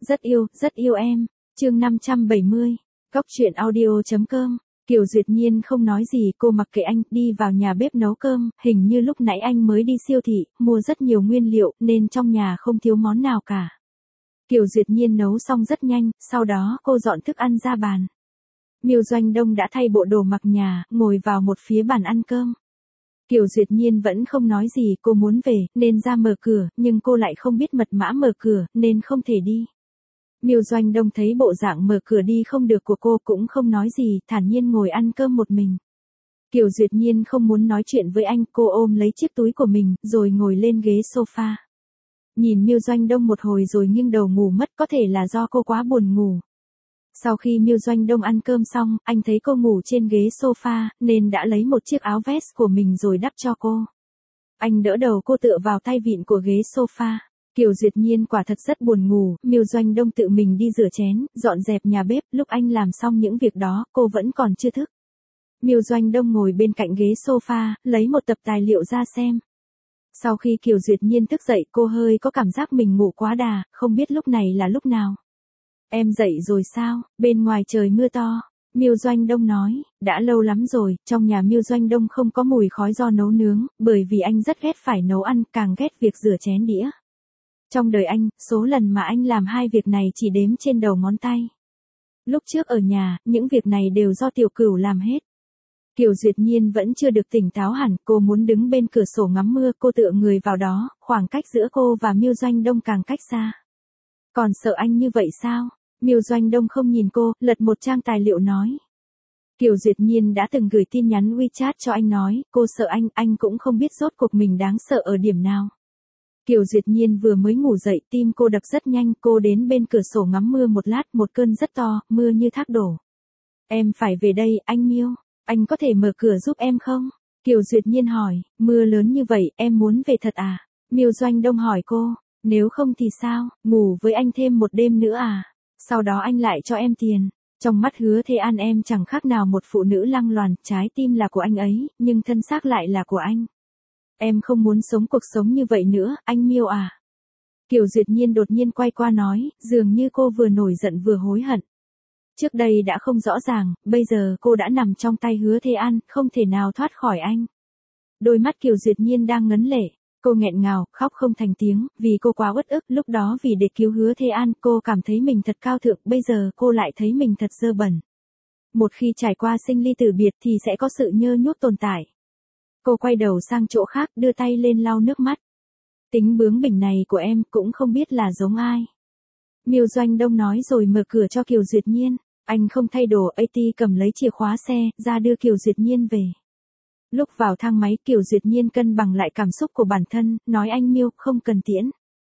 rất yêu em. Chương 570. Góc truyện audio.com. Kiều Duyệt Nhiên không nói gì, cô mặc kệ anh, đi vào nhà bếp nấu cơm, hình như lúc nãy anh mới đi siêu thị, mua rất nhiều nguyên liệu, nên trong nhà không thiếu món nào cả. Kiều Duyệt Nhiên nấu xong rất nhanh, sau đó cô dọn thức ăn ra bàn. Miêu Doanh Đông đã thay bộ đồ mặc nhà, ngồi vào một phía bàn ăn cơm. Kiều Duyệt Nhiên vẫn không nói gì, cô muốn về, nên ra mở cửa, nhưng cô lại không biết mật mã mở cửa, nên không thể đi. Miêu Doanh Đông thấy bộ dạng mở cửa đi không được của cô cũng không nói gì, thản nhiên ngồi ăn cơm một mình. Kiều Duyệt Nhiên không muốn nói chuyện với anh, cô ôm lấy chiếc túi của mình, rồi ngồi lên ghế sofa. Nhìn Miêu Doanh Đông một hồi rồi nghiêng đầu ngủ mất, có thể là do cô quá buồn ngủ. Sau khi Miêu Doanh Đông ăn cơm xong, anh thấy cô ngủ trên ghế sofa, nên đã lấy một chiếc áo vest của mình rồi đắp cho cô. Anh đỡ đầu cô tựa vào tay vịn của ghế sofa. Kiều Duyệt Nhiên quả thật rất buồn ngủ, Miêu Doanh Đông tự mình đi rửa chén, dọn dẹp nhà bếp, lúc anh làm xong những việc đó, cô vẫn còn chưa thức. Miêu Doanh Đông ngồi bên cạnh ghế sofa, lấy một tập tài liệu ra xem. Sau khi Kiều Duyệt Nhiên thức dậy, cô hơi có cảm giác mình ngủ quá đà, không biết lúc này là lúc nào. Em dậy rồi sao, bên ngoài trời mưa to. Miêu Doanh Đông nói, đã lâu lắm rồi, trong nhà Miêu Doanh Đông không có mùi khói do nấu nướng, bởi vì anh rất ghét phải nấu ăn, càng ghét việc rửa chén đĩa. Trong đời anh, số lần mà anh làm hai việc này chỉ đếm trên đầu ngón tay. Lúc trước ở nhà, những việc này đều do Tiểu Cửu làm hết. Kiều Duyệt Nhiên vẫn chưa được tỉnh táo hẳn, cô muốn đứng bên cửa sổ ngắm mưa, cô tựa người vào đó, khoảng cách giữa cô và Miêu Doanh Đông càng cách xa. Còn sợ anh như vậy sao? Miêu Doanh Đông không nhìn cô, lật một trang tài liệu nói. Kiều Duyệt Nhiên đã từng gửi tin nhắn WeChat cho anh nói, cô sợ anh cũng không biết rốt cuộc mình đáng sợ ở điểm nào. Kiều Duyệt Nhiên vừa mới ngủ dậy, tim cô đập rất nhanh, cô đến bên cửa sổ ngắm mưa một lát, một cơn rất to, mưa như thác đổ. Em phải về đây, anh Miêu, anh có thể mở cửa giúp em không? Kiều Duyệt Nhiên hỏi, mưa lớn như vậy, em muốn về thật à? Miêu Doanh Đông hỏi cô, nếu không thì sao, ngủ với anh thêm một đêm nữa à? Sau đó anh lại cho em tiền. Trong mắt Hứa Thế An em chẳng khác nào một phụ nữ lăng loàn, trái tim là của anh ấy, nhưng thân xác lại là của anh. Em không muốn sống cuộc sống như vậy nữa, anh Miêu à. Kiều Duyệt Nhiên đột nhiên quay qua nói, dường như cô vừa nổi giận vừa hối hận. Trước đây đã không rõ ràng, bây giờ cô đã nằm trong tay Hứa Thế An, không thể nào thoát khỏi anh. Đôi mắt Kiều Duyệt Nhiên đang ngấn lệ, cô nghẹn ngào, khóc không thành tiếng, vì cô quá uất ức, lúc đó vì để cứu Hứa Thế An, cô cảm thấy mình thật cao thượng, bây giờ cô lại thấy mình thật dơ bẩn. Một khi trải qua sinh ly tử biệt thì sẽ có sự nhơ nhuốc tồn tại. Cô quay đầu sang chỗ khác, đưa tay lên lau nước mắt. Tính bướng bỉnh này của em cũng không biết là giống ai. Miêu Doanh Đông nói rồi mở cửa cho Kiều Duyệt Nhiên. Anh không thay đồ, AT cầm lấy chìa khóa xe, ra đưa Kiều Duyệt Nhiên về. Lúc vào thang máy, Kiều Duyệt Nhiên cân bằng lại cảm xúc của bản thân, nói anh Miêu, không cần tiễn.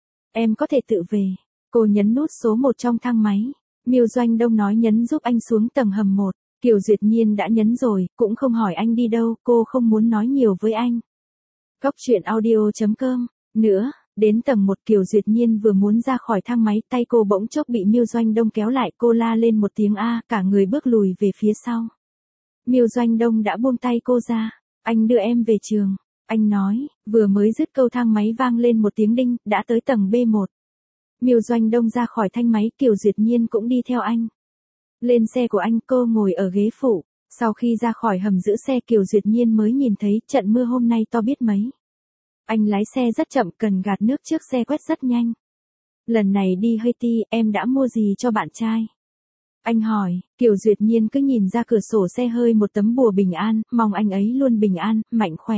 Em có thể tự về. Cô nhấn nút số 1 trong thang máy. Miêu Doanh Đông nói nhấn giúp anh xuống tầng hầm 1. Kiều Duyệt Nhiên đã nhấn rồi, cũng không hỏi anh đi đâu, cô không muốn nói nhiều với anh. Góc truyện audio.com. Nữa, đến tầng 1 Kiều Duyệt Nhiên vừa muốn ra khỏi thang máy, tay cô bỗng chốc bị Miêu Doanh Đông kéo lại, cô la lên một tiếng a, cả người bước lùi về phía sau. Miêu Doanh Đông đã buông tay cô ra. Anh đưa em về trường. Anh nói, vừa mới dứt câu thang máy vang lên một tiếng đinh, đã tới tầng B1. Miêu Doanh Đông ra khỏi thang máy, Kiều Duyệt Nhiên cũng đi theo anh. Lên xe của anh, cô ngồi ở ghế phụ. Sau khi ra khỏi hầm giữ xe, Kiều Duyệt Nhiên mới nhìn thấy trận mưa hôm nay to biết mấy. Anh lái xe rất chậm, cần gạt nước trước xe quét rất nhanh. Lần này đi Haiti, em đã mua gì cho bạn trai? Anh hỏi, Kiều Duyệt Nhiên cứ nhìn ra cửa sổ xe hơi một tấm bùa bình an, mong anh ấy luôn bình an, mạnh khỏe.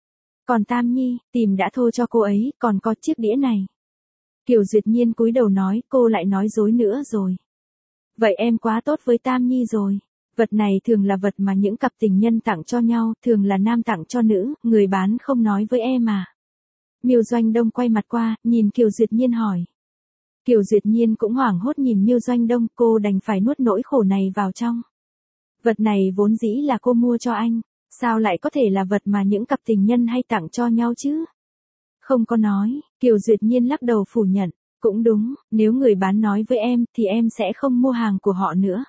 Còn Tam Nhi, tìm đã thô cho cô ấy, còn có chiếc đĩa này. Kiều Duyệt Nhiên cúi đầu nói, cô lại nói dối nữa rồi. Vậy em quá tốt với Tam Nhi rồi. Vật này thường là vật mà những cặp tình nhân tặng cho nhau, thường là nam tặng cho nữ, người bán không nói với em à. Miêu Doanh Đông quay mặt qua, nhìn Kiều Duyệt Nhiên hỏi. Kiều Duyệt Nhiên cũng hoảng hốt nhìn Miêu Doanh Đông, cô đành phải nuốt nỗi khổ này vào trong. Vật này vốn dĩ là cô mua cho anh, sao lại có thể là vật mà những cặp tình nhân hay tặng cho nhau chứ? Không có nói, Kiều Duyệt Nhiên lắc đầu phủ nhận, cũng đúng, nếu người bán nói với em thì em sẽ không mua hàng của họ nữa.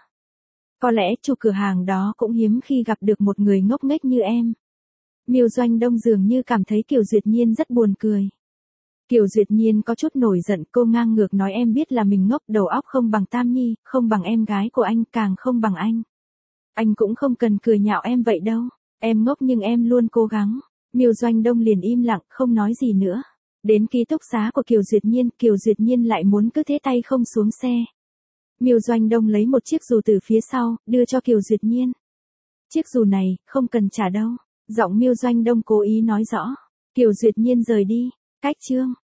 Có lẽ chủ cửa hàng đó cũng hiếm khi gặp được một người ngốc nghếch như em. Miêu Doanh Đông dường như cảm thấy Kiều Duyệt Nhiên rất buồn cười. Kiều Duyệt Nhiên có chút nổi giận, cô ngang ngược nói em biết là mình ngốc, đầu óc không bằng Tam Nhi, không bằng em gái của anh, càng không bằng anh. Anh cũng không cần cười nhạo em vậy đâu. Em ngốc nhưng em luôn cố gắng. Miêu Doanh Đông liền im lặng, không nói gì nữa. Đến ký túc xá của Kiều Duyệt Nhiên lại muốn cứ thế tay không xuống xe. Miêu Doanh Đông lấy một chiếc dù từ phía sau, đưa cho Kiều Duyệt Nhiên. Chiếc dù này, không cần trả đâu. Giọng Miêu Doanh Đông cố ý nói rõ. Kiều Duyệt Nhiên rời đi. Cách chương.